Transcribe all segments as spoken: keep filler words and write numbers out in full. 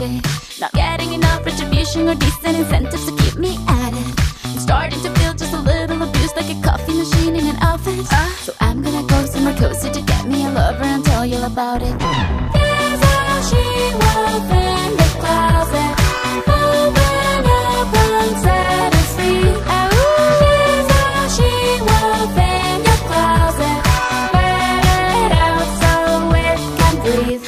it. Not getting enough retribution or decent incentives to keep me at it. I'm starting to feel just a little abused, like a coffee machine in an office. uh. So I'm gonna go somewhere cozy to get me a lover and tell you about it. There's how she was in the closet. Open up and set us free. There's how she was in your closet. Let it out so it can breathe.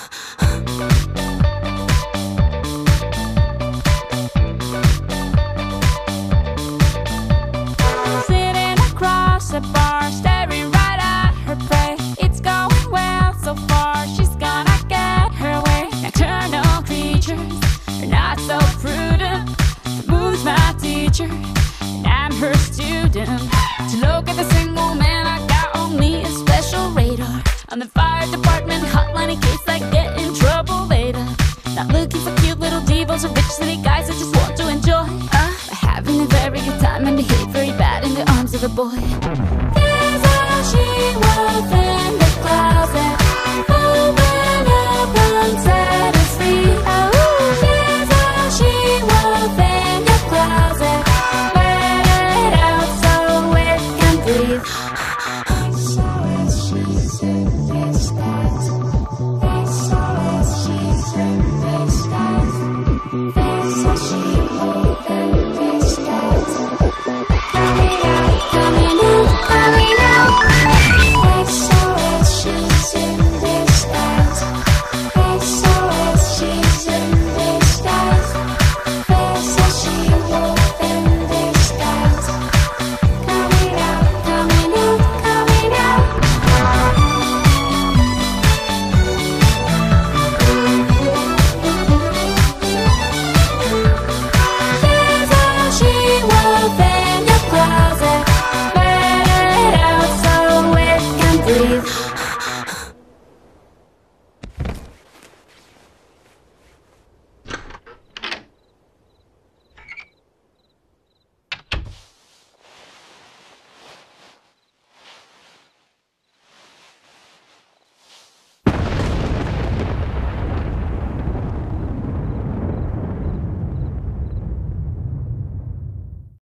Sitting across the bar, staring right at her prey. It's going well so far, she's gonna get her way. Nocturnal creatures are not so prudent. The moon's my teacher, and I'm her student. To look at the single man, I got on me a special radar. On the fire department hotline in case I get in trouble later. Not looking for cute little divas or rich city guys, I just want to enjoy uh, having a very good time and behave very bad in the arms of a boy. There's how she was in the closet. Open up and set us free. There's how she was in your closet. Let it out so it can breathe. So as she's in disguise. So as she's in disguise. So she was in disguise. Coming out, coming out, coming out. So as she's in disguise. So as she's in disguise. So she was in disguise. Coming out, coming out, coming out. There's how she was in your closet. Let it out so it can breathe.